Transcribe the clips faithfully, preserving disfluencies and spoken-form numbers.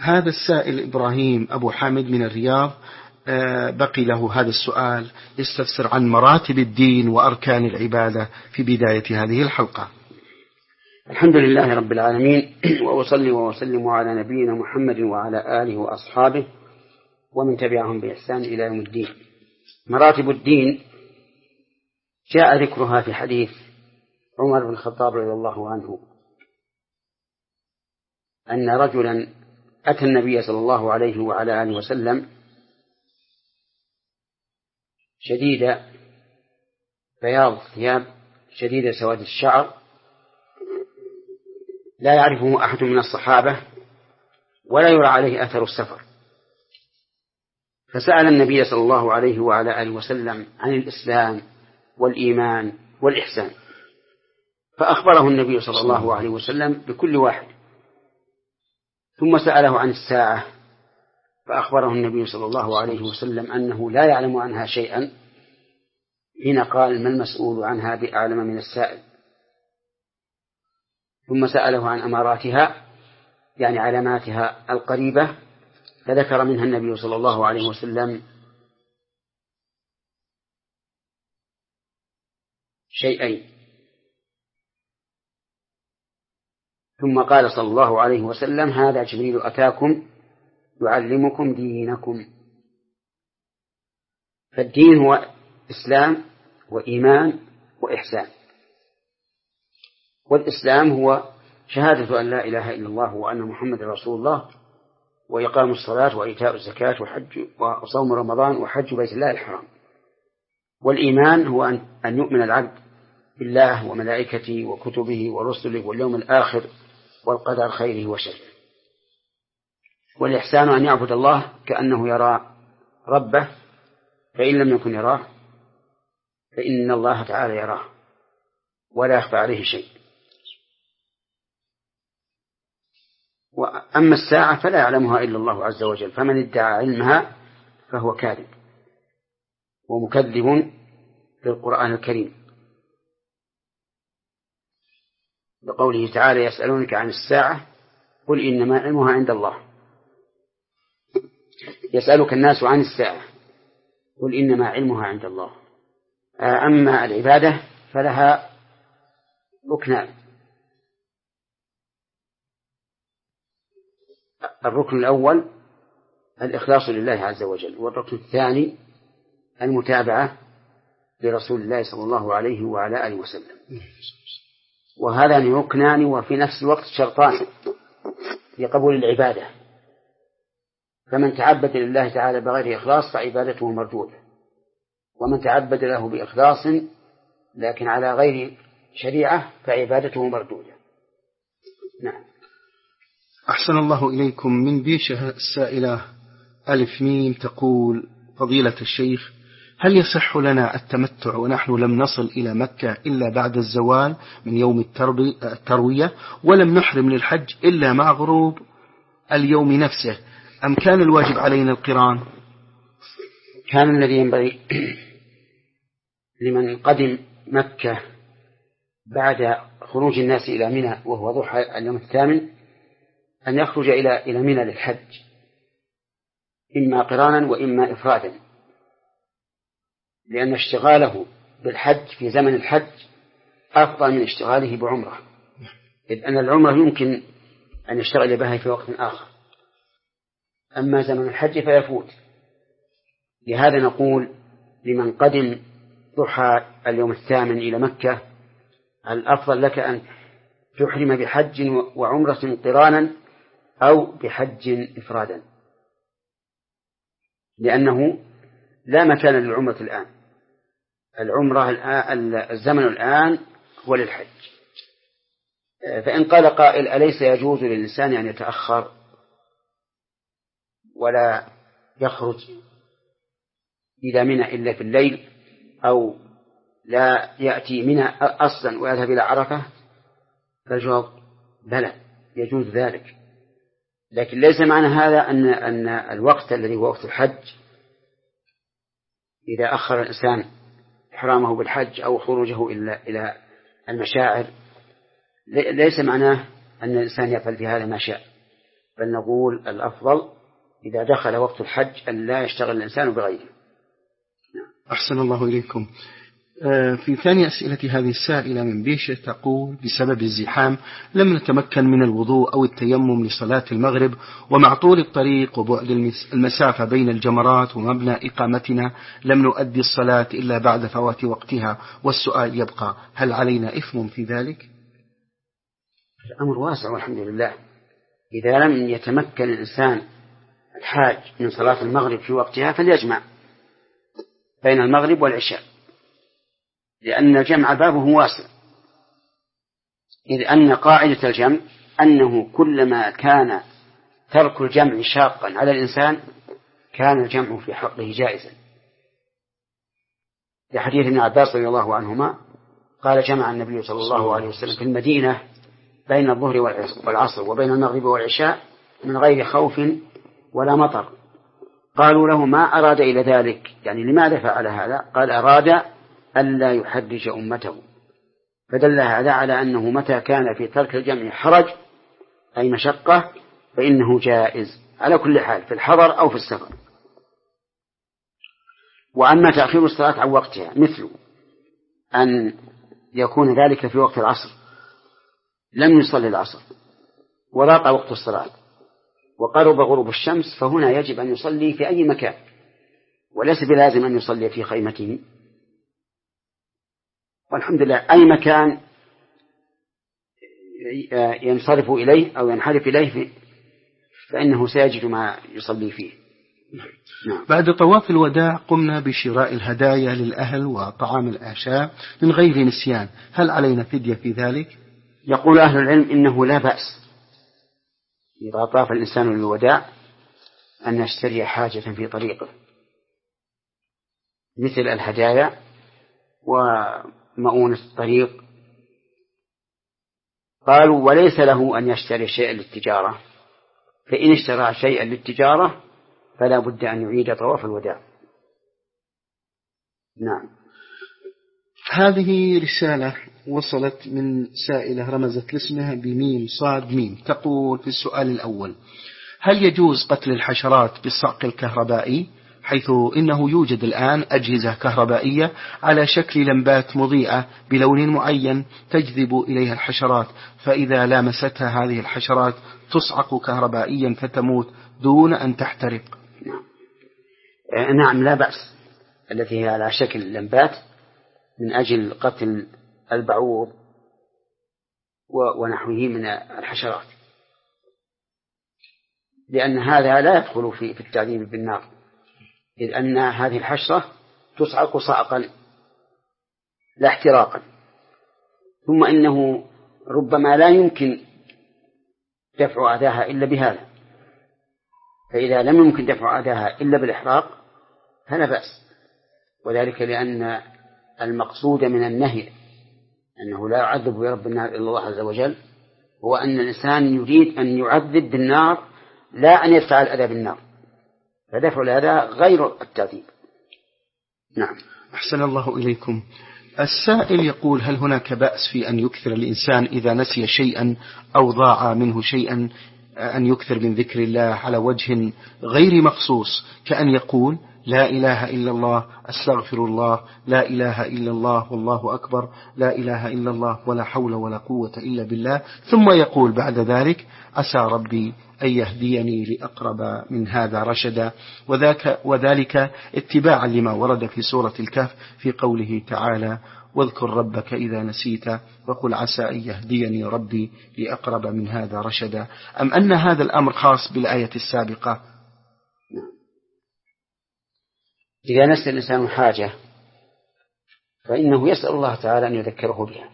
هذا السائل إبراهيم أبو حامد من الرياض بقي له هذا السؤال، يستفسر عن مراتب الدين وأركان العبادة في بداية هذه الحلقة. الحمد لله رب العالمين، وأصلي وأسلم على نبينا محمد وعلى آله وأصحابه ومن تبعهم بإحسان إلى يوم الدين. مراتب الدين جاء ذكرها في حديث عمر بن الخطاب رضي الله عنه أن رجلا أتى النبي صلى الله عليه وعلى آله وسلم شديد بياض الثياب شديد سواد الشعر، لا يعرفه أحد من الصحابة ولا يرى عليه أثر السفر، فسأل النبي صلى الله عليه وعلى آله وسلم عن الإسلام والإيمان والإحسان، فأخبره النبي صلى الله عليه وسلم بكل واحد، ثم سأله عن الساعة، فأخبره النبي صلى الله عليه وسلم أنه لا يعلم عنها شيئا، حين قال ما المسؤول عنها بأعلم من السائل. ثم سأله عن أماراتها يعني علاماتها القريبة، فذكر منها النبي صلى الله عليه وسلم شيئين، ثم قال صلى الله عليه وسلم هذا جبريل أتاكم يعلمكم دينكم. فالدين هو إسلام وإيمان وإحسان، والإسلام هو شهادة أن لا إله إلا الله وأن محمد رسول الله، وإقام الصلاة وإيتاء الزكاة وحج وصوم رمضان وحج بيت الله الحرام. والإيمان هو أن يؤمن العبد بالله وملائكته وكتبه ورسله واليوم الآخر والقدر خيره وشره. والإحسان أن يعبد الله كأنه يرى ربه، فإن لم يكن يراه فإن الله تعالى يراه ولا يخفى عليه شيء. وأما الساعة فلا يعلمها إلا الله عز وجل، فمن ادعى علمها فهو كاذب ومكذب للقرآن الكريم، بقوله تعالى يسألونك عن الساعة قل إنما علمها عند الله. يسألك الناس عن الساعة قل إنما علمها عند الله. أما العبادة فلها ركنان: الركن الأول الإخلاص لله عز وجل، والركن الثاني المتابعة لرسول الله صلى الله عليه وعلى آله وسلم. وهذان ركنان وفي نفس الوقت شرطان لقبول العبادة، فمن تعبد لله تعالى بغير إخلاص فعبادته مردودة، ومن تعبد له بإخلاص لكن على غير شريعة فعبادته مردودة. نعم. أحسن الله إليكم. من بيشة السائلة ألف ميم تقول: فضيلة الشيخ، هل يصح لنا التمتع ونحن لم نصل إلى مكة إلا بعد الزوال من يوم التروية، ولم نحرم للحج إلا مع غروب اليوم نفسه، أم كان الواجب علينا القران؟ كان الذي ينبغي لمن قدم مكة بعد خروج الناس إلى منى وهو ضحى اليوم الثامن أن يخرج إلى إلى منى للحج، إما قرانا وإما إفرادا، لأن اشتغاله بالحج في زمن الحج أفضل من اشتغاله بعمرة، إذ أن العمرة يمكن أن يشتغل بها في وقت آخر، أما زمن الحج فيفوت. لهذا نقول لمن قدم ضحى اليوم الثامن إلى مكة الأفضل لك أن تحرم بحج وعمرة قرانا أو بحج إفرادا، لأنه لا مكان للعمرة الآن، العمرة الآن الزمن الآن هو للحج. فإن قال قائل أليس يجوز للإنسان أن يتأخر ولا يخرج إلى منى إلا في الليل، أو لا يأتي منى أصلا ويذهب إلى عرفة؟ فالجواب بلى، يجوز ذلك، لكن ليس معنى هذا أن أن الوقت الذي هو وقت الحج إذا أخر الإنسان إحرامه بالحج أو خروجه إلى إلى المشاعر ليس معناه أن الإنسان يفعل في هذا ما شاء، بل نقول الأفضل إذا دخل وقت الحج أن لا يشتغل الإنسان بغيره. أحسن الله إليكم. في ثاني أسئلة هذه السائلة من بيشة تقول: بسبب الزحام لم نتمكن من الوضوء أو التيمم لصلاة المغرب، ومع طول الطريق وبعد المسافة بين الجمرات ومبنى إقامتنا لم نؤدي الصلاة إلا بعد فوات وقتها، والسؤال يبقى: هل علينا إثم في ذلك؟ الأمر واسع والحمد لله. إذا لم يتمكن الإنسان الحاج من صلاة المغرب في وقتها فليجمع بين المغرب والعشاء، لأن الجمع بابه واسع، إذ أن قاعدة الجمع أنه كلما كان ترك الجمع شاقا على الإنسان كان الجمع في حقه جائزا. لحديث ابن عباس رضي الله عنهما قال: جمع النبي صلى الله عليه وسلم في المدينة بين الظهر والعصر وبين المغرب والعشاء من غير خوف ولا مطر. قالوا له: ما أراد إلى ذلك؟ يعني لماذا فعل هذا؟ قال: أراد ألا يحرج أمته. فدل هذا على أنه متى كان في ترك الجمع حرج أي مشقة فإنه جائز على كل حال في الحضر أو في السفر. وأما تأخير الصلاة عن وقتها مثل أن يكون ذلك في وقت العصر لم يصلي العصر وراق وقت الصلاة وقرب غروب الشمس، فهنا يجب أن يصلي في أي مكان، وليس بلازم أن يصلي في خيمته، والحمد لله أي مكان ينصرف إليه أو ينحرف إليه فإنه سيجد ما يصلي فيه. نعم. بعد طواف الوداع قمنا بشراء الهدايا للأهل وطعام العشاء من غير نسيان، هل علينا فدية في ذلك؟ يقول أهل العلم إنه لا بأس إذا طاف الإنسان للوداع أن يشتري حاجة في طريقه مثل الهدايا ومؤونة الطريق. قالوا: وليس له أن يشتري شيئا للتجارة، فإن اشترى شيئا للتجارة فلا بد أن يعيد طواف الوداع. نعم. هذه رسالة وصلت من سائلة رمزت لاسمها بميم صاد ميم، تقول في السؤال الأول: هل يجوز قتل الحشرات بالصعق الكهربائي، حيث إنه يوجد الآن أجهزة كهربائية على شكل لمبات مضيئة بلون معين تجذب إليها الحشرات، فإذا لامستها هذه الحشرات تصعق كهربائيا فتموت دون أن تحترق؟ نعم لا بأس، التي هي على شكل لمبات من أجل قتل البعوض ونحوه من الحشرات، لأن هذا لا يدخل في التعذيب بالنار، إذ أن هذه الحشرة تصعق صعقا لا احتراقا. ثم إنه ربما لا يمكن دفع أذاها إلا بهذا، فإذا لم يمكن دفع أذاها إلا بالإحراق فلا بأس، وذلك لأن المقصود من النهي أنه لا يعذب برب النار إلا الله عز وجل، هو أن الإنسان يريد أن يعذب بالنار لا أن يدفع الأذى بالنار، فدفع الأذى غير التعذيب. نعم. أحسن الله إليكم. السائل يقول: هل هناك بأس في أن يكثر الإنسان إذا نسي شيئا أو ضاع منه شيئا أن يكثر من ذكر الله على وجه غير مخصوص، كأن يقول: لا إله إلا الله، أستغفر الله، لا إله إلا الله، والله أكبر، لا إله إلا الله، ولا حول ولا قوة إلا بالله، ثم يقول بعد ذلك: عسى ربي أن يهديني لأقرب من هذا رشدا، وذاك وذلك اتباعا لما ورد في سورة الكهف في قوله تعالى: واذكر ربك إذا نسيت وقل عسى أن يهديني ربي لأقرب من هذا رشدا، أم أن هذا الأمر خاص بالآية السابقة؟ إذا نسي الإنسان حاجة فإنه يسأل الله تعالى أن يذكره بها،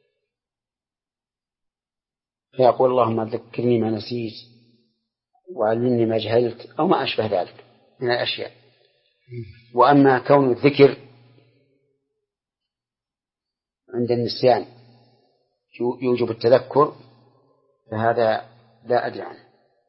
فيقول: اللهم ذكرني ما نسيت وعلمني ما جهلت أو ما أشبه ذلك من الأشياء. وأما كون الذكر عند النسيان يوجب التذكر فهذا لا أدري عنه.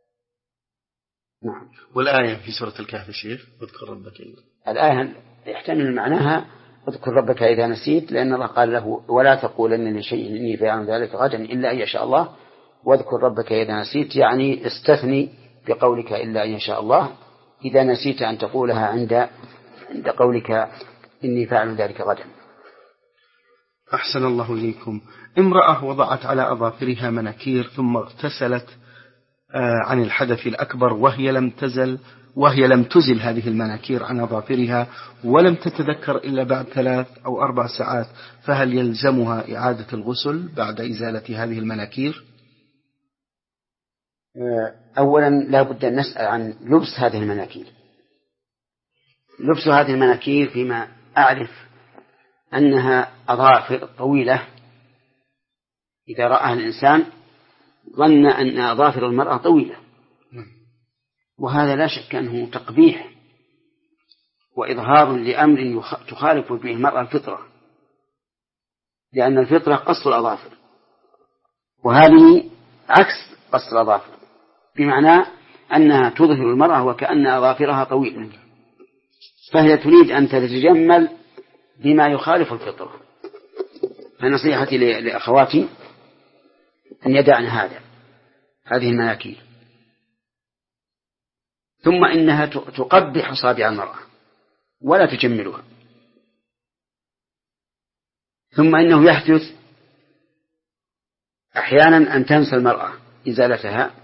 نعم. والآية في سورة الكهف شيخ: اذكر ربك إذا، الآية يحتمل معناها اذكر ربك إذا نسيت، لأن الله قال له: ولا تقولن لشيء إني فاعل ذلك غدا إلا أن يشاء الله، واذكر ربك إذا نسيت، يعني استثني بقولك إلا أن يشاء الله إذا نسيت أن تقولها عند عند قولك إني فاعل ذلك غدا. أحسن الله إليكم. امرأة وضعت على أظافرها مناكير ثم اغتسلت عن الحدث الأكبر وهي لم تزل وهي لم تزل هذه المناكير عن أظافرها ولم تتذكر إلا بعد ثلاث أو أربع ساعات، فهل يلزمها إعادة الغسل بعد إزالة هذه المناكير؟ أولا لا بد أن نسأل عن لبس هذه المناكير. لبس هذه المناكير فيما أعرف أنها أظافر طويلة، إذا رآها الإنسان ظن أن أظافر المرأة طويلة، وهذا لا شك أنه تقبيح وإظهار لأمر تخالف به المرأة الفطرة، لأن الفطرة قص الأظافر، وهذه عكس قص الأظافر، بمعنى أنها تظهر المرأة وكأن أظافرها طويلة، فهي تريد أن تتجمل بما يخالف الفطرة. فنصيحتي لأخواتي أن يدعن هذا هذه المناكير. ثم إنها تقبح أصابع المرأة ولا تجملها. ثم إنه يحدث أحيانا أن تنسى المرأة إزالتها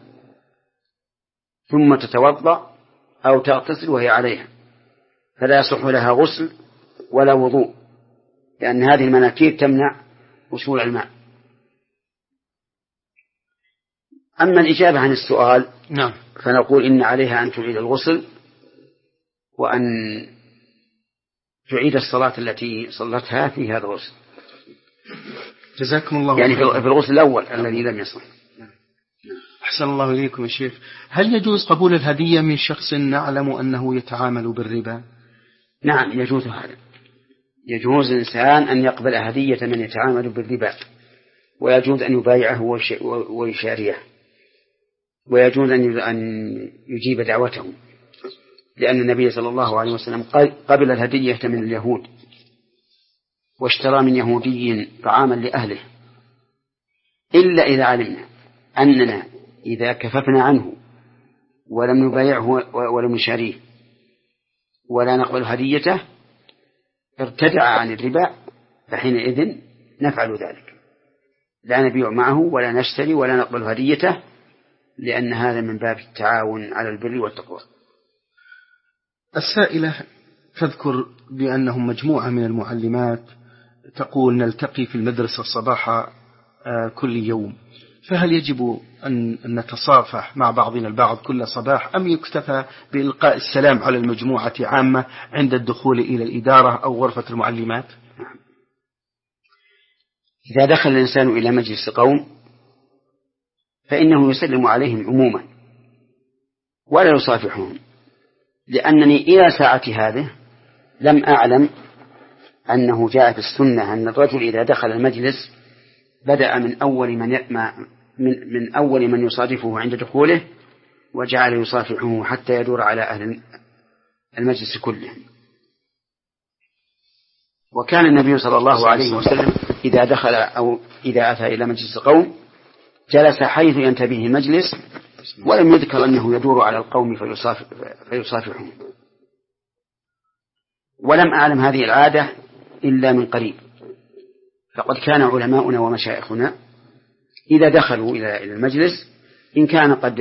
ثم تتوضأ أو تغتسل وهي عليها، فلا يصح لها غسل ولا وضوء، لأن هذه المناكير تمنع وصول الماء. أما الإجابة عن السؤال نعم، فنقول إن عليها أن تعيد الغسل وأن تعيد الصلاة التي صلتها في هذا الغسل. جزاكم الله يعني في الغسل الأول الذي لم يصل. أحسن الله إليكم يا شيخ. هل يجوز قبول الهدية من شخص نعلم أنه يتعامل بالربا؟ نعم يجوز هذا. يجوز الإنسان أن يقبل هدية من يتعامل بالربا، ويجوز أن يبايعه ويشاريه، ويجوز أن يجيب دعوته، لأن النبي صلى الله عليه وسلم قبل الهدية من اليهود واشترى من يهودي طعاما لأهله، إلا إذا علمنا أننا إذا كففنا عنه ولم نبايعه ولم نشاريه ولا نقبل هديته ارتدع عن الربا، فحينئذ نفعل ذلك، لا نبيع معه ولا نشتري ولا نقبل هديته، لأن هذا من باب التعاون على البر والتقوى. السائلة تذكر بأنهم مجموعة من المعلمات تقول نلتقي في المدرسة صباح كل يوم، فهل يجب أن نتصافح مع بعضنا البعض كل صباح، أم يكتفى بإلقاء السلام على المجموعة عامة عند الدخول إلى الإدارة أو غرفة المعلمات؟ إذا دخل الإنسان إلى مجلس قوم فإنه يسلم عليهم عموما ولا يصافحهم، لأنني إلى ساعة هذه لم أعلم أنه جاء في السنة أن الرجل إذا دخل المجلس بدأ من أول من من من أول من يصادفه عند دخوله وجعل يصافحه حتى يدور على أهل المجلس كله. وكان النبي صلى الله عليه وسلم إذا دخل أو إذا أتى إلى مجلس قوم جلس حيث ينتبه المجلس، ولم يذكر أنه يدور على القوم فيصافحهم. ولم أعلم هذه العادة إلا من قريب، فقد كان علماؤنا ومشايخنا إذا دخلوا إلى المجلس إن كان قد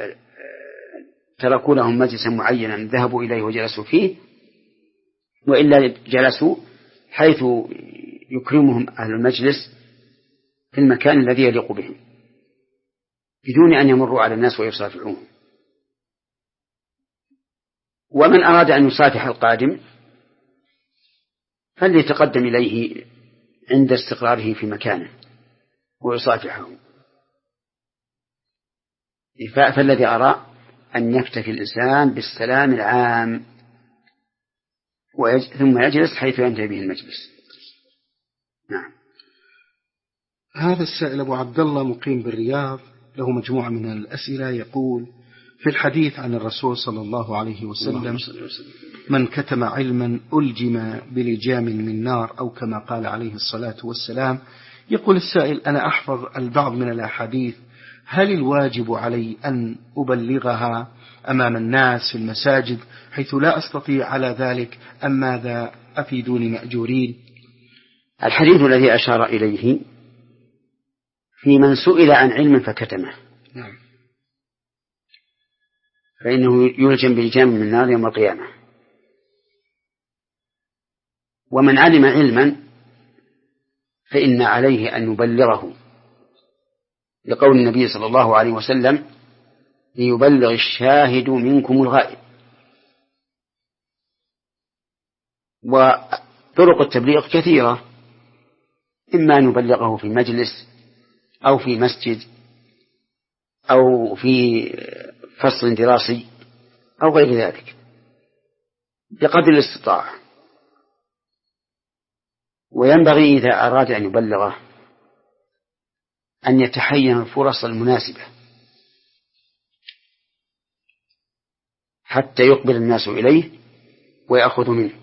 تركوا لهم مجلسا معينا ذهبوا إليه وجلسوا فيه، وإلا جلسوا حيث يكرمهم أهل المجلس في المكان الذي يليق بهم بدون أن يمروا على الناس ويصافحوهم. ومن أراد أن يصافح القادم فليتقدم إليه عند استقراره في مكانه ويصافحه. فالذي أرى أن يكتفي الإنسان بالسلام العام ثم يجلس حيث ينتهي به المجلس. نعم. هذا السائل أبو عبد الله مقيم بالرياض له مجموعة من الأسئلة، يقول في الحديث عن الرسول صلى الله عليه وسلم من كتم علما ألجم بلجام من نار أو كما قال عليه الصلاة والسلام. يقول السائل أنا أحفظ البعض من الأحاديث هل الواجب علي أن أبلغها أمام الناس في المساجد حيث لا أستطيع على ذلك أم ماذا؟ أفيدوني مأجورين. الحديث الذي أشار إليه في من سئل عن علم فكتمه، نعم. فإنه يلجم بالجام من النار يوم القيامة. ومن علم علما فإن عليه أن يبلغه، لقول النبي صلى الله عليه وسلم: ليبلغ الشاهد منكم الغائب. وطرق التبليغ كثيرة، إما أن يبلغه في مجلس أو في مسجد أو في فصل دراسي أو غير ذلك بقدر الاستطاعة. وينبغي إذا أراد أن يبلغه أن يتحين الفرص المناسبة حتى يقبل الناس إليه ويأخذ منه.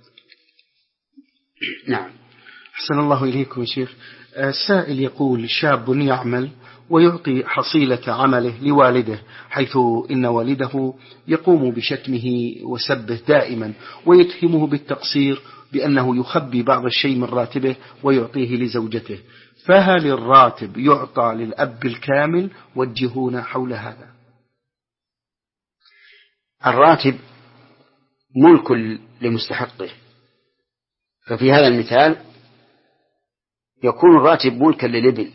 نعم. أحسن الله إليكم يا شيخ. السائل يقول: شاب يعمل ويعطي حصيلة عمله لوالده، حيث إن والده يقوم بشتمه وسبه دائما ويتهمه بالتقصير بأنه يخبي بعض الشيء من راتبه ويعطيه لزوجته، فهل الراتب يعطى للأب الكامل؟ وجهونا حول هذا. الراتب ملك لمستحقه، ففي هذا المثال يكون الراتب ملكا للابن،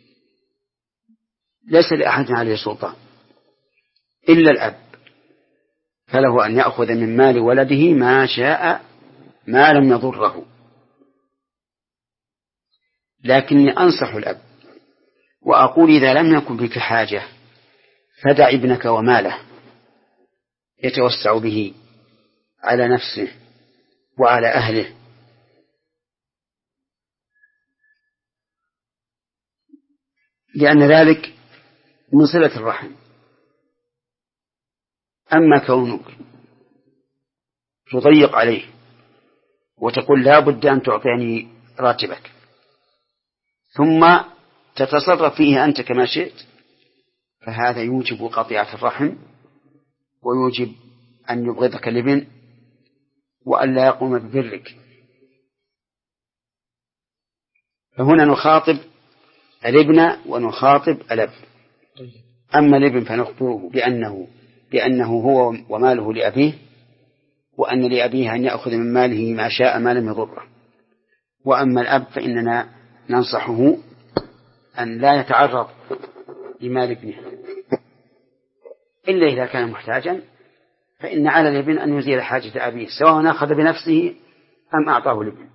ليس لأحد عليه سلطان إلا الأب، فله أن يأخذ من مال ولده ما شاء ما لم يضره. لكني أنصح الأب وأقول: إذا لم يكن بك حاجة فدع ابنك وماله يتوسع به على نفسه وعلى أهله، لأن ذلك من صلة الرحم. أما كونك تضيق عليه وتقول لا بد أن تعطيني راتبك ثم تتصرف فيه أنت كما شئت، فهذا يوجب قطيعة الرحم ويوجب أن يبغضك الابن وأن لا يقوم ببرك. فهنا نخاطب الابن ونخاطب الأب. أما الابن فنخبره بأنه بأنه هو وماله لأبيه، وأن لأبيه أن يأخذ من ماله ما شاء ما لم يضره. وأما الأب فإننا ننصحه أن لا يتعرض لمال ابنه إلا إذا كان محتاجا، فإن على الابن أن يزيل حاجة أبيه سواء أخذ بنفسه أم أعطاه الابن.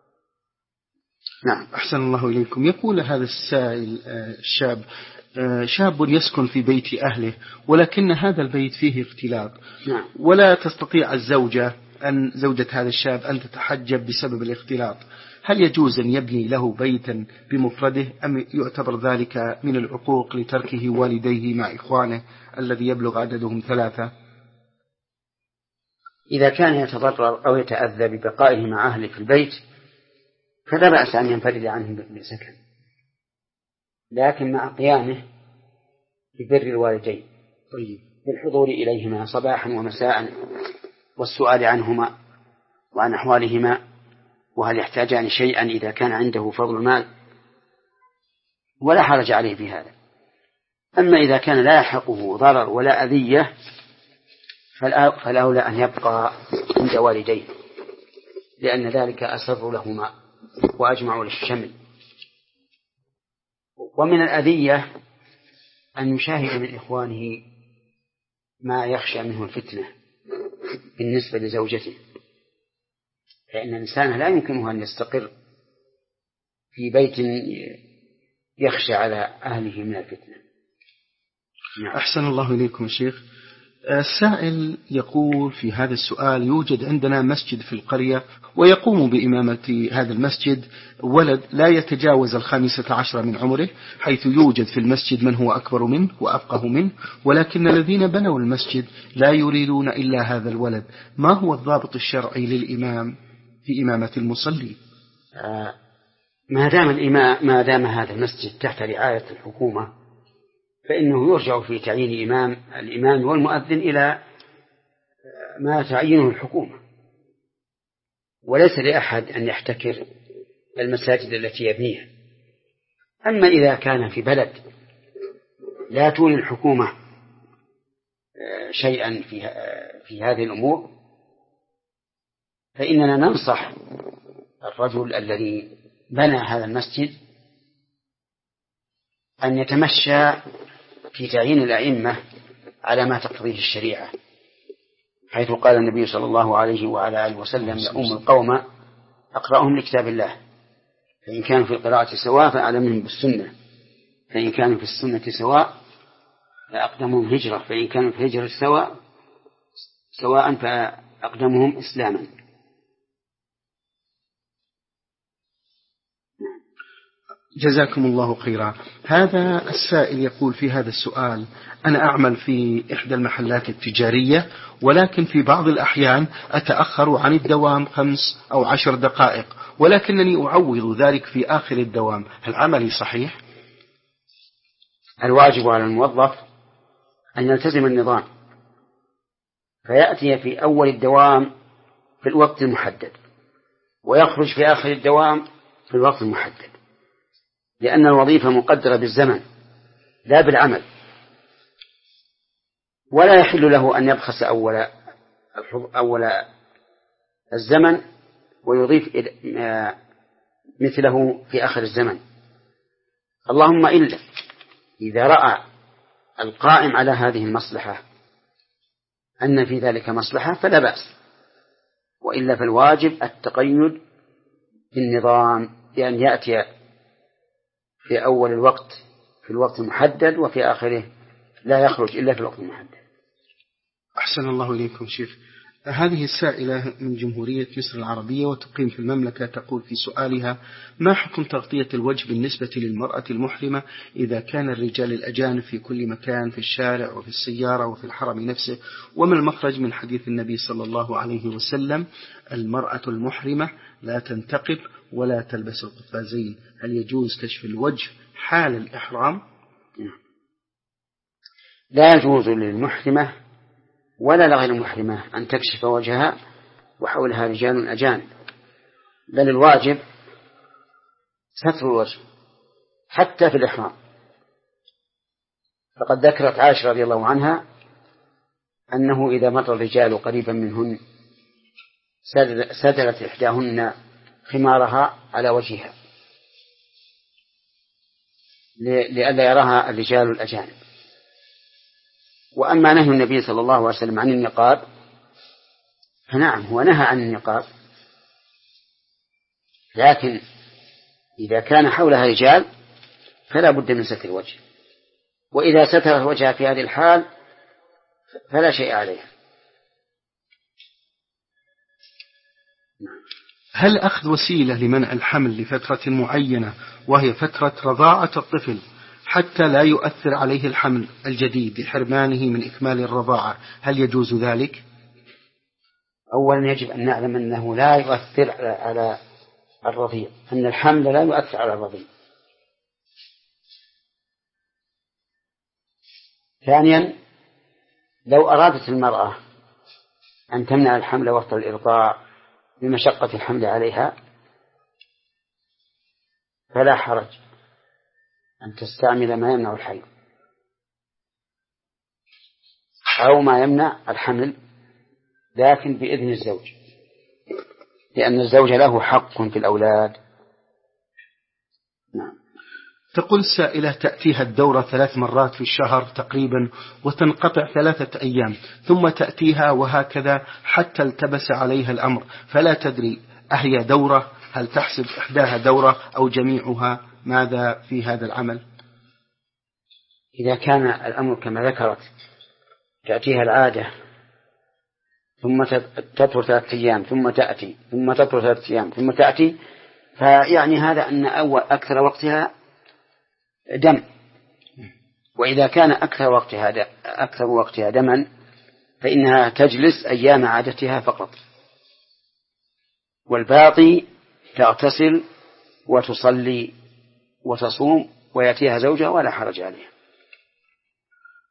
نعم. أحسن الله إليكم. يقول هذا السائل الشاب: شاب يسكن في بيت أهله ولكن هذا البيت فيه اختلاط، نعم. ولا تستطيع الزوجة أن زوجة هذا الشاب أن تتحجب بسبب الاختلاط، هل يجوز أن يبني له بيتا بمفرده أم يعتبر ذلك من العقوق لتركه والديه مع إخوانه الذي يبلغ عددهم ثلاثة؟ إذا كان يتضرر أو يتأذى ببقائه مع أهله في البيت فلا بأس أن ينفرد عنهم بسكن، لكن مع قيامه ببر الوالدين بالحضور إليهما صباحا ومساء والسؤال عنهما وعن أحوالهما وهل يحتاجان شيئا إذا كان عنده فضل مال، ولا حرج عليه في هذا. أما إذا كان لا يلحقه ضرر ولا أذية فالأولى أن يبقى عند والديه، لأن ذلك أسر لهما وأجمع للشمل. ومن الأذية أن يشاهد من إخوانه ما يخشى منه الفتنة بالنسبة لزوجته، فإن الإنسان لا يمكنه أن يستقر في بيت يخشى على أهله من الفتنة. أحسن الله إليكم شيخ. السائل يقول في هذا السؤال: يوجد عندنا مسجد في القرية ويقوم بإمامة هذا المسجد ولد لا يتجاوز الخامسة عشر من عمره، حيث يوجد في المسجد من هو أكبر منه وأفقه منه، ولكن الذين بنوا المسجد لا يريدون إلا هذا الولد، ما هو الضابط الشرعي للإمام في إمامة المصلي؟ آه ما دام الإمام ما دام هذا المسجد تحت رعاية الحكومة فإنه يرجع في تعيين إمام الإمام والمؤذن إلى ما تعينه الحكومة، وليس لأحد أن يحتكر المساجد التي يبنيها. أما إذا كان في بلد لا تولي الحكومة شيئا في في هذه الأمور، فإننا ننصح الرجل الذي بنى هذا المسجد أن يتمشى في تعيين الأئمة على ما تقتضيه الشريعة، حيث قال النبي صلى الله عليه وعلى آله وسلم: يؤم القوم أقرأهم لكتاب الله، فإن كانوا في القراءة سواء فأعلمهم بالسنة، فإن كانوا في السنة سواء فأقدمهم هجرة، فإن كانوا في الهجرة سواء سواء فأقدمهم إسلاما. جزاكم الله خيرا. هذا السائل يقول في هذا السؤال: أنا أعمل في إحدى المحلات التجارية، ولكن في بعض الأحيان أتأخر عن الدوام خمس أو عشر دقائق، ولكنني أعوض ذلك في آخر الدوام، هل عملي صحيح؟ الواجب على الموظف أن يلتزم النظام، فيأتي في أول الدوام في الوقت المحدد، ويخرج في آخر الدوام في الوقت المحدد، لأن الوظيفة مقدرة بالزمن لا بالعمل، ولا يحل له أن يبخس أول أول الزمن ويضيف مثله في آخر الزمن، اللهم إلا إذا رأى القائم على هذه المصلحة أن في ذلك مصلحة فلا بأس، وإلا فالواجب التقيد بالنظام بأن يأتي في أول الوقت في الوقت المحدد، وفي آخره لا يخرج إلا في الوقت المحدد. أحسن الله إليكم شيخ. هذه السائلة من جمهورية مصر العربية وتقيم في المملكة، تقول في سؤالها: ما حكم تغطية الوجه بالنسبة للمرأة المحرمة إذا كان الرجال الأجانب في كل مكان، في الشارع وفي السيارة وفي الحرم نفسه؟ وما المخرج من حديث النبي صلى الله عليه وسلم: المرأة المحرمة لا تنتقب ولا تلبس القفازين؟ هل يجوز كشف الوجه حال الإحرام؟ لا يجوز للمحرمة ولا لغير المحرمة أن تكشف وجهها وحولها رجال أجانب، بل الواجب ستر الوجه حتى في الإحرام. فقد ذكرت عائشة رضي الله عنها أنه إذا مر الرجال قريبا منهن سدلت إحداهن خمارها على وجهها لئلا يراها الرجال الأجانب. وأما نهي النبي صلى الله عليه وسلم عن النقاب فنعم، هو نهى عن النقاب، لكن إذا كان حولها رجال فلا بد من ستر الوجه، وإذا ستر وجهها في هذه الحال فلا شيء عليها. هل أخذ وسيلة لمنع الحمل لفترة معينة وهي فترة رضاعة الطفل حتى لا يؤثر عليه الحمل الجديد لحرمانه من إكمال الرضاعة، هل يجوز ذلك؟ أولا يجب أن نعلم أنه لا يؤثر على الرضيع، أن الحمل لا يؤثر على الرضيع. ثانيا، لو أرادت المرأة أن تمنع الحمل وقت الإرضاع بمشقة الحمل عليها فلا حرج أن تستعمل ما يمنع الحيض أو ما يمنع الحمل، لكن بإذن الزوج، لأن الزوج له حق في الأولاد. نعم. تقول السائلة: تأتيها الدورة ثلاث مرات في الشهر تقريبا وتنقطع ثلاثة أيام، ثم تأتيها وهكذا حتى التبس عليها الأمر، فلا تدري أهي دورة، هل تحسب إحداها دورة أو جميعها؟ ماذا في هذا العمل؟ إذا كان الأمر كما ذكرت تأتيها العادة ثم تطهر ثلاثة أيام ثم تأتي ثم تطهر ثلاثة أيام ثم تأتي، فيعني هذا أن أول أكثر وقتها دم. وإذا كان أكثر وقتها أكثر وقتها دما فإنها تجلس أيام عادتها فقط، والباقي تغتسل وتصلي وتصوم ويأتيها زوجها ولا حرج عليها.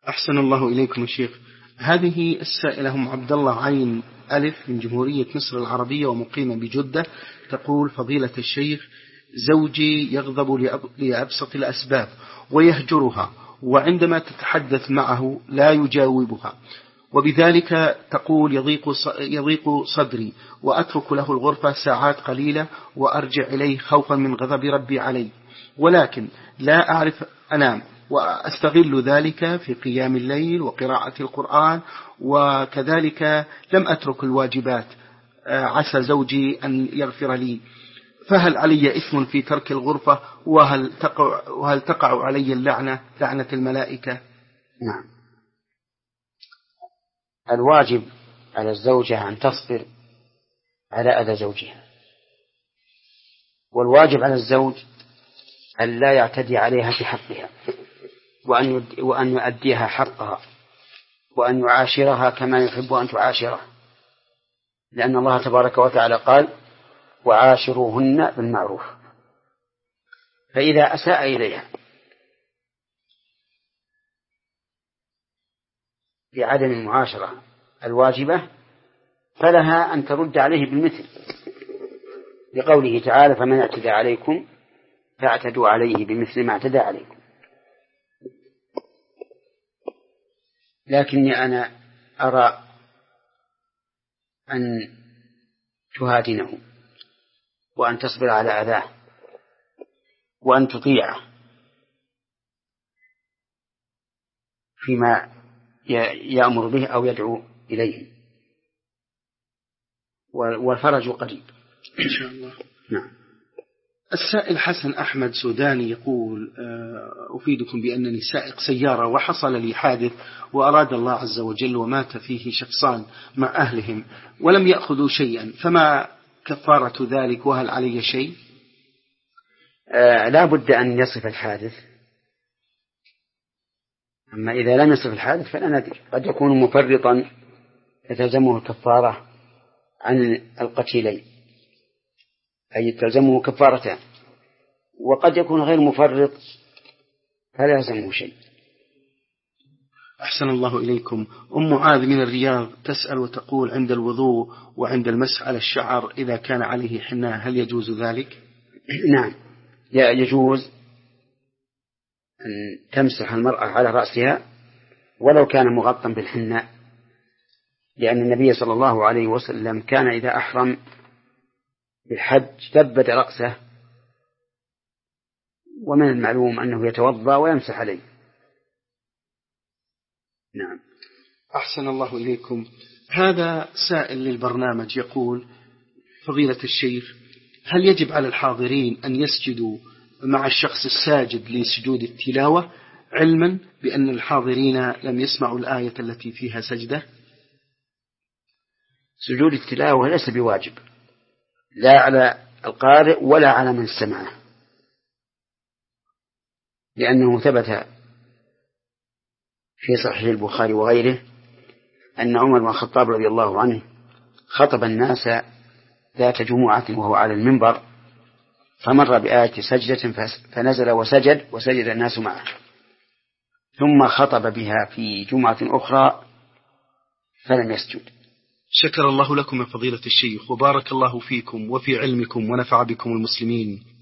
أحسن الله إليكم يا شيخ. هذه السائلة هم عبد الله عين ألف من جمهورية مصر العربية ومقيمة بجدة، تقول: فضيلة الشيخ، زوجي يغضب لأبسط الأسباب ويهجرها، وعندما تتحدث معه لا يجاوبها، وبذلك تقول يضيق يضيق صدري، وأترك له الغرفة ساعات قليلة وأرجع إليه خوفا من غضب ربي علي، ولكن لا أعرف أنام، وأستغل ذلك في قيام الليل وقراءة القرآن، وكذلك لم أترك الواجبات، عسى زوجي أن يغفر لي، فهل علي إثم في ترك الغرفة؟ وهل تقع, وهل تقع علي اللعنة لعنة الملائكة؟ نعم. الواجب على الزوجة أن تصبر على أذى زوجها، والواجب على الزوج أن لا يعتدي عليها في حقها، وأن وأن يؤديها حقها، وأن يعاشرها كما يحب أن تعاشره، لأن الله تبارك وتعالى قال: وعاشروهن بالمعروف. فإذا أساء إليها بعدم المعاشرة الواجبة فلها أن ترد عليه بالمثل، لقوله تعالى: فمن اعتدى عليكم فاعتدوا عليه بمثل ما اعتدى عليكم. لكني أنا أرى أن تهادنه، وأن تصبر على أذاه، وأن تطيعه فيما يأمر به أو يدعو إليه، والفرج قريب إن شاء الله. نعم. السائل حسن أحمد سوداني يقول: أفيدكم بأنني سائق سيارة وحصل لي حادث وأراد الله عز وجل ومات فيه شخصان مع أهلهم ولم يأخذوا شيئا، فما كفارة ذلك وهل علي شيء؟ آه لا بد أن يصف الحادث، أما إذا لم يصف الحادث فلا ندري، قد يكون مفرطا فتلزمه الكفارة عن القتيلين، أي تلزمه كفارتان، وقد يكون غير مفرط فلا يلزمه شيء. أحسن الله إليكم. أم معاذ من الرياض تسأل وتقول: عند الوضوء وعند المسح على الشعر إذا كان عليه حناء هل يجوز ذلك؟ نعم، يجوز أن تمسح المرأة على رأسها ولو كان مغطى بالحناء، لأن النبي صلى الله عليه وسلم كان إذا أحرم بالحج ثبت رأسه، ومن المعلوم أنه يتوضأ ويمسح عليه. نعم. أحسن الله إليكم. هذا سائل للبرنامج يقول: فضيلة الشيخ، هل يجب على الحاضرين أن يسجدوا مع الشخص الساجد لسجود التلاوة، علما بأن الحاضرين لم يسمعوا الآية التي فيها سجدة؟ سجود التلاوة ليس بواجب، لا على القارئ ولا على من سمعه، لأنه ثبت في صحيح البخاري وغيره أن عمر بن الخطاب رضي الله عنه خطب الناس ذات جمعة وهو على المنبر، فمر بآية سجدة فنزل وسجد وسجد الناس معه، ثم خطب بها في جمعة أخرى فلم يسجد. شكر الله لكم يا فضيلة الشيخ، وبارك الله فيكم وفي علمكم ونفع بكم المسلمين.